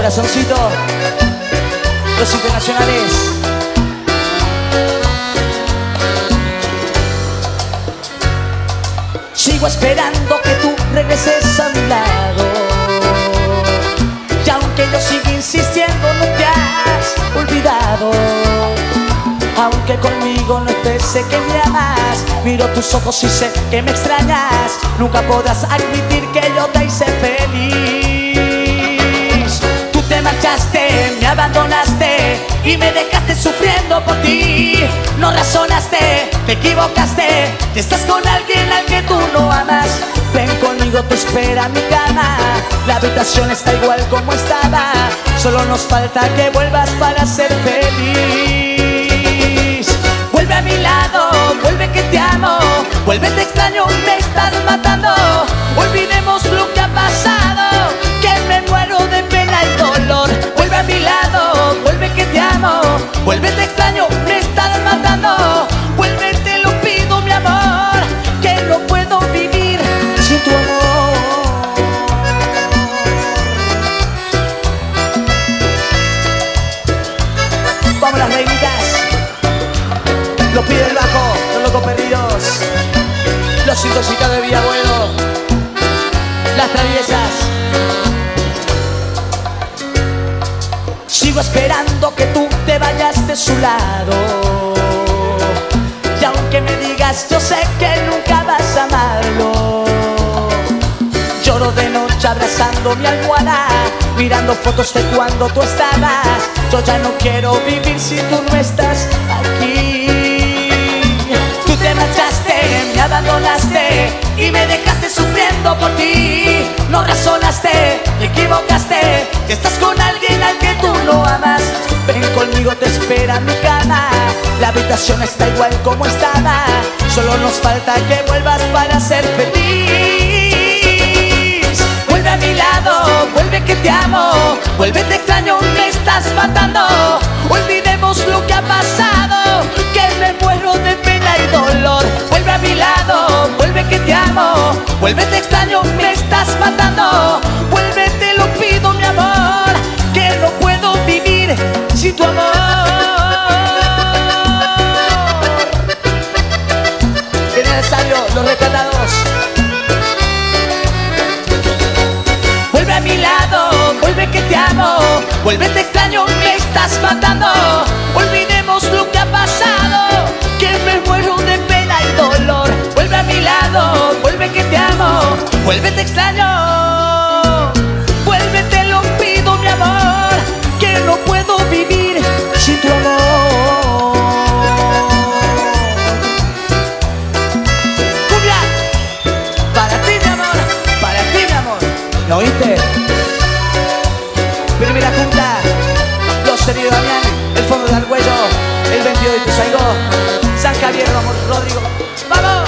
corazoncito, los internacionales. Sigo esperando que tú regreses a mi lado, y aunque yo siga insistiendo no te has olvidado. Aunque conmigo no estés, sé que me amas. Miro tus ojos y sé que me extrañas. Nunca podrás admitir que yo te hice feliz. Tú te marchaste, me abandonaste y me dejaste sufriendo por ti. No razonaste, te equivocaste y estás con alguien al que tú no amas. Ven conmigo, te espera mi cama. La habitación está igual como estaba. Solo nos falta que vuelvas para ser feliz. Vuelve a mi lado, vuelve que te amo. Vuelve, te extraño, me estás matando. Olvidemos lo que ha pasado, que me muero de pena y dolor. Vuelve a mi lado, vuelve que te amo. Vuelve, te extraño, me estás matando. Vuelve, te lo pido, mi amor, que no puedo vivir sin tu amor. Vamos las reinitas. Los pide el bajo, los locos perdidos, los intoxicados de Villabueno, las traviesas. Sigo esperando que tú te vayas de su lado, y aunque me digas, yo sé que nunca vas a amarlo. Lloro de noche abrazando mi almohada, mirando fotos de cuando tú estabas. Yo ya no quiero vivir si tú no estás aquí. Tú te marchaste, me abandonaste y me dejaste sufriendo por ti. No razonaste, te equivocaste y estás con alguien al que tú no amas. Ven conmigo, te espera mi cama. La habitación está igual como estaba. Solo nos falta que vuelvas para ser feliz. Vuelve a mi lado, vuelve que te amo. Vuelve, te extraño, me estás matando. Olvidemos lo que ha pasado, que me muero de pena y dolor. Vuelve a mi lado, vuelve que te amo. Vuelve, te extraño, me estás matando. Vuelve, te lo pido, mi amor, que no puedo vivir sin tu amor. Es necesario, los rescatados. Vuelve a mi lado, vuelve que te amo. Vuelve, te extraño, me estás matando. Olvidemos lo que ha pasado, que me muero de pena y dolor. Vuelve a mi lado, vuelve que te amo. Vuelve, te extraño. Vuelve, te lo pido, mi amor, que no puedo vivir sin tu amor. Cumbia, para ti, mi amor, para ti, mi amor. ¿Lo oíste? Primera junta, los heridos Damián, el fondo del Argüello, el 22 de Ituzaingó, San Javier, Rodrigo. ¡Vamos!